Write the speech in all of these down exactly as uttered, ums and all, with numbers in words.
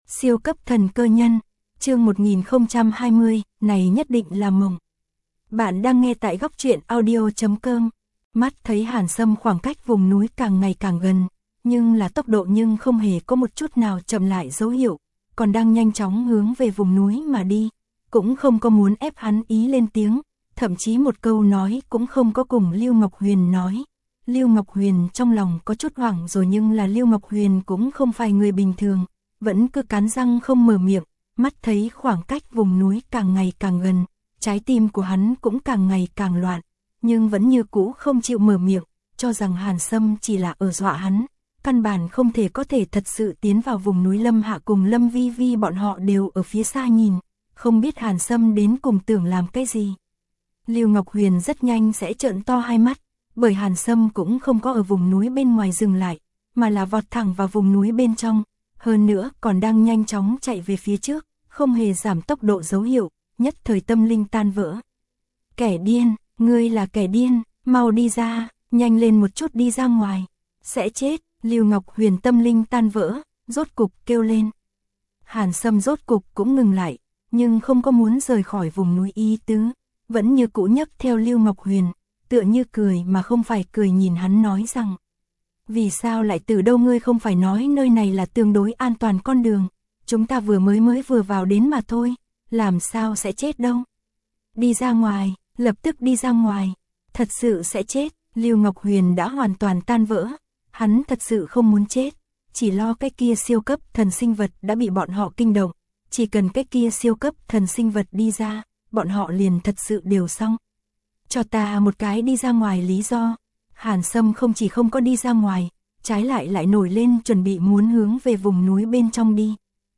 Siêu cấp thần cơ nhân, chương một nghìn không trăm hai mươi, này nhất định là mộng. Bạn đang nghe tại góc truyện audio chấm com. Mắt thấy Hàn Sâm khoảng cách vùng núi càng ngày càng gần, nhưng là tốc độ nhưng không hề có một chút nào chậm lại dấu hiệu, còn đang nhanh chóng hướng về vùng núi mà đi, cũng không có muốn ép hắn ý lên tiếng, thậm chí một câu nói cũng không có cùng Lưu Ngọc Huyền nói. Lưu Ngọc Huyền trong lòng có chút hoảng rồi, nhưng là Lưu Ngọc Huyền cũng không phải người bình thường, vẫn cứ cắn răng không mở miệng. Mắt thấy khoảng cách vùng núi càng ngày càng gần, trái tim của hắn cũng càng ngày càng loạn, nhưng vẫn như cũ không chịu mở miệng, cho rằng Hàn Sâm chỉ là ở dọa hắn, căn bản không thể có thể thật sự tiến vào vùng núi. Lâm Hạ cùng Lâm Vi Vi bọn họ đều ở phía xa nhìn, không biết Hàn Sâm đến cùng tưởng làm cái gì. Lưu Ngọc Huyền rất nhanh sẽ trợn to hai mắt, bởi Hàn Sâm cũng không có ở vùng núi bên ngoài dừng lại, mà là vọt thẳng vào vùng núi bên trong, hơn nữa còn đang nhanh chóng chạy về phía trước, không hề giảm tốc độ dấu hiệu, nhất thời tâm linh tan vỡ. Kẻ điên, ngươi là kẻ điên, mau đi ra, nhanh lên một chút đi ra ngoài, sẽ chết. Lưu Ngọc Huyền tâm linh tan vỡ, rốt cục kêu lên. Hàn Sâm rốt cục cũng ngừng lại, nhưng không có muốn rời khỏi vùng núi ý tứ, vẫn như cũ nhấc theo Lưu Ngọc Huyền, tựa như cười mà không phải cười nhìn hắn nói rằng: vì sao lại từ đâu, ngươi không phải nói nơi này là tương đối an toàn con đường, chúng ta vừa mới mới vừa vào đến mà thôi, làm sao sẽ chết đâu. Đi ra ngoài, lập tức đi ra ngoài, thật sự sẽ chết. Lưu Ngọc Huyền đã hoàn toàn tan vỡ, hắn thật sự không muốn chết, chỉ lo cái kia siêu cấp thần sinh vật đã bị bọn họ kinh động, chỉ cần cái kia siêu cấp thần sinh vật đi ra, bọn họ liền thật sự đều xong. Cho ta một cái đi ra ngoài lý do. Hàn Sâm không chỉ không có đi ra ngoài, trái lại lại nổi lên chuẩn bị muốn hướng về vùng núi bên trong đi.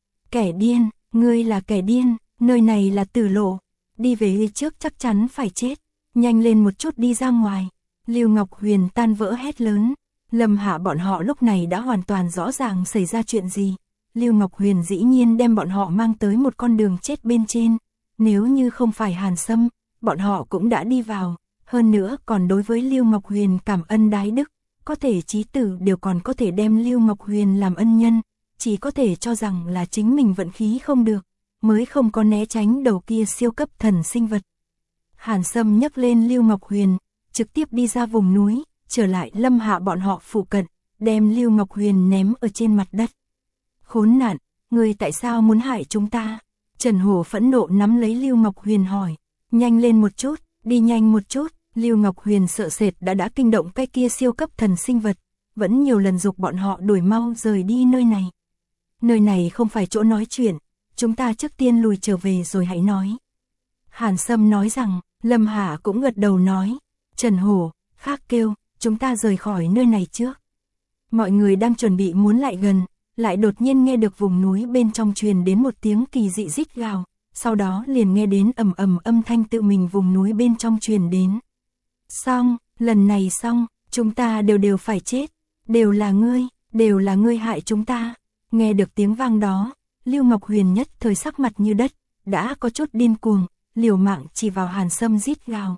Kẻ điên, ngươi là kẻ điên, nơi này là tử lộ, đi về trước chắc chắn phải chết, nhanh lên một chút đi ra ngoài. Lưu Ngọc Huyền tan vỡ hét lớn. Lâm Hạ bọn họ lúc này đã hoàn toàn rõ ràng xảy ra chuyện gì. Lưu Ngọc Huyền dĩ nhiên đem bọn họ mang tới một con đường chết bên trên, nếu như không phải Hàn Sâm, bọn họ cũng đã đi vào, hơn nữa còn đối với Lưu Ngọc Huyền cảm ân đái đức, có thể chí tử đều còn có thể đem Lưu Ngọc Huyền làm ân nhân, chỉ có thể cho rằng là chính mình vận khí không được, mới không có né tránh đầu kia siêu cấp thần sinh vật. Hàn Sâm nhấc lên Lưu Ngọc Huyền, trực tiếp đi ra vùng núi, trở lại Lâm Hạ bọn họ phụ cận, đem Lưu Ngọc Huyền ném ở trên mặt đất. Khốn nạn, ngươi tại sao muốn hại chúng ta? Trần Hổ phẫn nộ nắm lấy Lưu Ngọc Huyền hỏi. Nhanh lên một chút, đi nhanh một chút. Lưu Ngọc Huyền sợ sệt đã đã kinh động cái kia siêu cấp thần sinh vật, vẫn nhiều lần dục bọn họ đuổi mau rời đi nơi này. Nơi này không phải chỗ nói chuyện, chúng ta trước tiên lùi trở về rồi hãy nói. Hàn Sâm nói rằng. Lâm Hạ cũng gật đầu nói. Trần Hổ, khác kêu, chúng ta rời khỏi nơi này trước. Mọi người đang chuẩn bị muốn lại gần, lại đột nhiên nghe được vùng núi bên trong truyền đến một tiếng kỳ dị rít gào, sau đó liền nghe đến ầm ầm âm thanh tự mình vùng núi bên trong truyền đến. Xong, lần này xong, chúng ta đều đều phải chết, đều là ngươi, đều là ngươi hại chúng ta. Nghe được tiếng vang đó, Lưu Ngọc Huyền nhất thời sắc mặt như đất, đã có chút điên cuồng, liều mạng chỉ vào Hàn Sâm rít gào.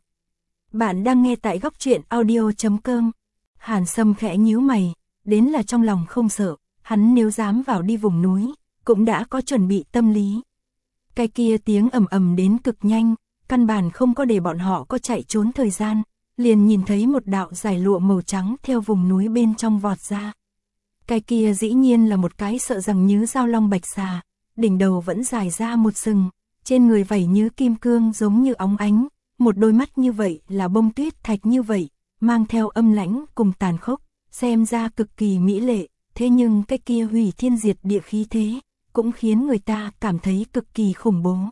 Bạn đang nghe tại góc truyện audio chấm com. Hàn Sâm khẽ nhíu mày, đến là trong lòng không sợ, hắn nếu dám vào đi vùng núi, cũng đã có chuẩn bị tâm lý. Cái kia tiếng ầm ầm đến cực nhanh, căn bản không có để bọn họ có chạy trốn thời gian, liền nhìn thấy một đạo giải lụa màu trắng theo vùng núi bên trong vọt ra. Cái kia dĩ nhiên là một cái sợ rằng như dao long bạch xà, đỉnh đầu vẫn dài ra một sừng, trên người vảy như kim cương giống như óng ánh, một đôi mắt như vậy là bông tuyết thạch như vậy, mang theo âm lãnh cùng tàn khốc, xem ra cực kỳ mỹ lệ, thế nhưng cái kia hủy thiên diệt địa khí thế, cũng khiến người ta cảm thấy cực kỳ khủng bố.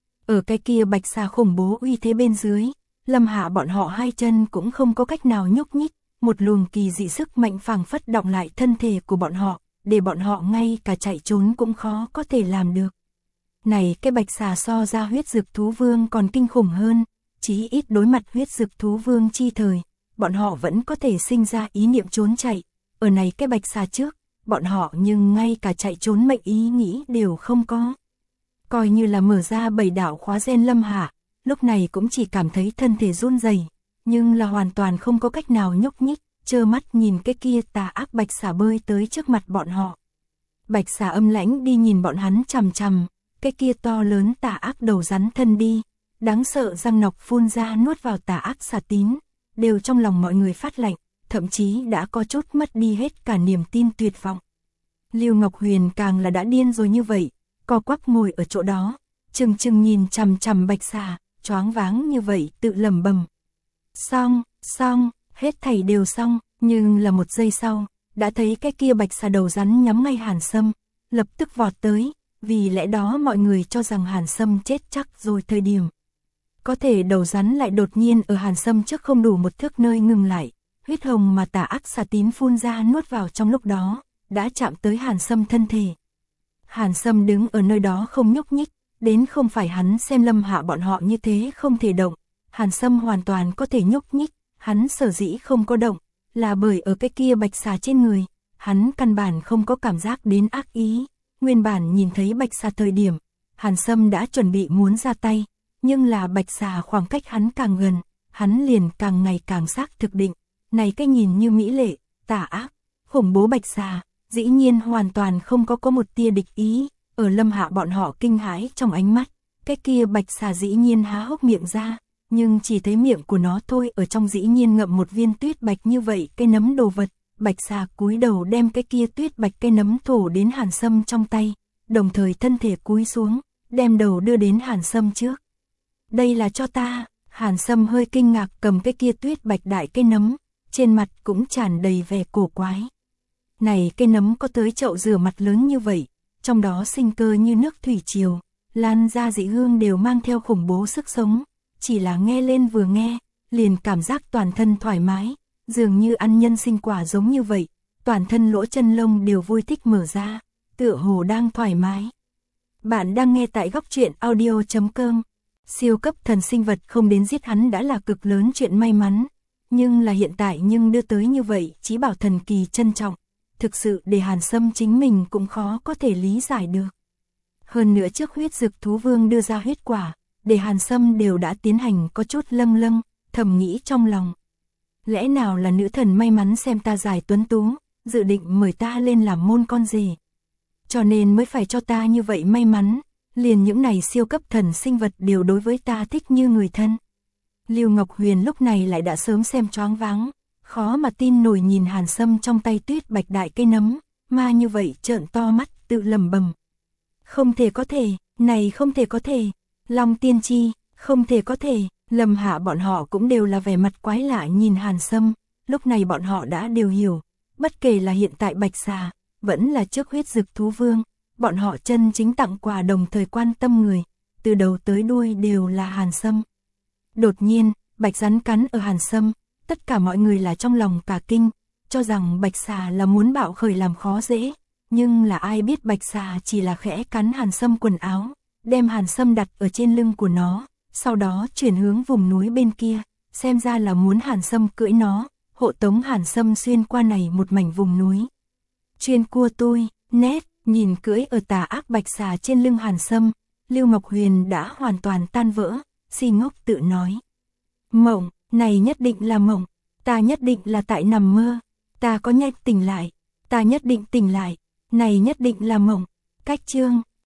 Ở cái kia bạch xà khủng bố uy thế bên dưới, Lâm Hạ bọn họ hai chân cũng không có cách nào nhúc nhích, một luồng kỳ dị sức mạnh phảng phất động lại thân thể của bọn họ, để bọn họ ngay cả chạy trốn cũng khó có thể làm được. Này cái bạch xà so ra huyết dực thú vương còn kinh khủng hơn, chí ít đối mặt huyết dực thú vương chi thời, bọn họ vẫn có thể sinh ra ý niệm trốn chạy, ở này cái bạch xà trước, bọn họ nhưng ngay cả chạy trốn mệnh ý nghĩ đều không có. Coi như là mở ra bảy đạo khóa gen Lâm Hạ, lúc này cũng chỉ cảm thấy thân thể run rẩy, nhưng là hoàn toàn không có cách nào nhúc nhích, trơ mắt nhìn cái kia tà ác bạch xà bơi tới trước mặt bọn họ. Bạch xà âm lãnh đi nhìn bọn hắn chằm chằm, cái kia to lớn tà ác đầu rắn thân đi, đáng sợ răng nọc phun ra nuốt vào tà ác xà tín, đều trong lòng mọi người phát lạnh, thậm chí đã có chút mất đi hết cả niềm tin tuyệt vọng. Lưu Ngọc Huyền càng là đã điên rồi như vậy, co quắp ngồi ở chỗ đó, chừng chừng nhìn chằm chằm bạch xà, choáng váng như vậy tự lẩm bẩm. Xong, xong, hết thảy đều xong, nhưng là một giây sau, đã thấy cái kia bạch xà đầu rắn nhắm ngay Hàn Sâm, lập tức vọt tới, vì lẽ đó mọi người cho rằng Hàn Sâm chết chắc rồi thời điểm. Có thể đầu rắn lại đột nhiên ở Hàn Sâm trước không đủ một thước nơi ngừng lại, huyết hồng mà tà ác xà tín phun ra nuốt vào trong lúc đó, đã chạm tới Hàn Sâm thân thể. Hàn Sâm đứng ở nơi đó không nhúc nhích, đến không phải hắn xem Lâm Hạ bọn họ như thế không thể động, Hàn Sâm hoàn toàn có thể nhúc nhích, hắn sở dĩ không có động, là bởi ở cái kia bạch xà trên người, hắn căn bản không có cảm giác đến ác ý, nguyên bản nhìn thấy bạch xà thời điểm, Hàn Sâm đã chuẩn bị muốn ra tay, nhưng là bạch xà khoảng cách hắn càng gần, hắn liền càng ngày càng xác thực định, này cái nhìn như mỹ lệ, tà ác, khủng bố bạch xà, dĩ nhiên hoàn toàn không có có một tia địch ý, ở Lâm Hạ bọn họ kinh hãi trong ánh mắt, cái kia bạch xà dĩ nhiên há hốc miệng ra, nhưng chỉ thấy miệng của nó thôi ở trong dĩ nhiên ngậm một viên tuyết bạch như vậy cái nấm đồ vật, bạch xà cúi đầu đem cái kia tuyết bạch cái nấm thổ đến Hàn Sâm trong tay, đồng thời thân thể cúi xuống, đem đầu đưa đến Hàn Sâm trước. Đây là cho ta, Hàn Sâm hơi kinh ngạc cầm cái kia tuyết bạch đại cái nấm, trên mặt cũng tràn đầy vẻ cổ quái. Này cái nấm có tới chậu rửa mặt lớn như vậy, trong đó sinh cơ như nước thủy triều, lan ra dị hương đều mang theo khủng bố sức sống, chỉ là nghe lên vừa nghe, liền cảm giác toàn thân thoải mái, dường như ăn nhân sinh quả giống như vậy, toàn thân lỗ chân lông đều vui thích mở ra, tựa hồ đang thoải mái. Bạn đang nghe tại góc truyện audio chấm com. Siêu cấp thần sinh vật không đến giết hắn đã là cực lớn chuyện may mắn, nhưng là hiện tại nhưng đưa tới như vậy chí bảo thần kỳ trân trọng, thực sự để Hàn Sâm chính mình cũng khó có thể lý giải được. Hơn nữa trước huyết dực thú vương đưa ra huyết quả, để Hàn Sâm đều đã tiến hành có chút lâng lâng, thầm nghĩ trong lòng. Lẽ nào là nữ thần may mắn xem ta dài tuấn tú, dự định mời ta lên làm môn con rể, cho nên mới phải cho ta như vậy may mắn, liền những này siêu cấp thần sinh vật đều đối với ta thích như người thân. Lưu Ngọc Huyền lúc này lại đã sớm xem choáng váng, khó mà tin nổi nhìn Hàn Sâm trong tay tuyết bạch đại cây nấm, ma như vậy trợn to mắt tự lẩm bẩm. Không thể có thể, này không thể có thể, Long tiên tri, không thể có thể, Lâm Hạ bọn họ cũng đều là vẻ mặt quái lạ nhìn Hàn Sâm, lúc này bọn họ đã đều hiểu, bất kể là hiện tại bạch xà, vẫn là trước huyết dực thú vương, bọn họ chân chính tặng quà đồng thời quan tâm người, từ đầu tới đuôi đều là Hàn Sâm. Đột nhiên, bạch rắn cắn ở Hàn Sâm, tất cả mọi người là trong lòng cả kinh, cho rằng bạch xà là muốn bạo khởi làm khó dễ, nhưng là ai biết bạch xà chỉ là khẽ cắn Hàn Sâm quần áo, đem Hàn Sâm đặt ở trên lưng của nó, sau đó chuyển hướng vùng núi bên kia, xem ra là muốn Hàn Sâm cưỡi nó, hộ tống Hàn Sâm xuyên qua này một mảnh vùng núi. Chuyên cua tôi, nét, nhìn cưỡi ở tà ác bạch xà trên lưng Hàn Sâm, Lưu Ngọc Huyền đã hoàn toàn tan vỡ, si ngốc tự nói. Mộng, này nhất định là mộng, ta nhất định là tại nằm mơ, ta có nhét tỉnh lại, ta nhất định tỉnh lại, này nhất định là mộng. Cách chương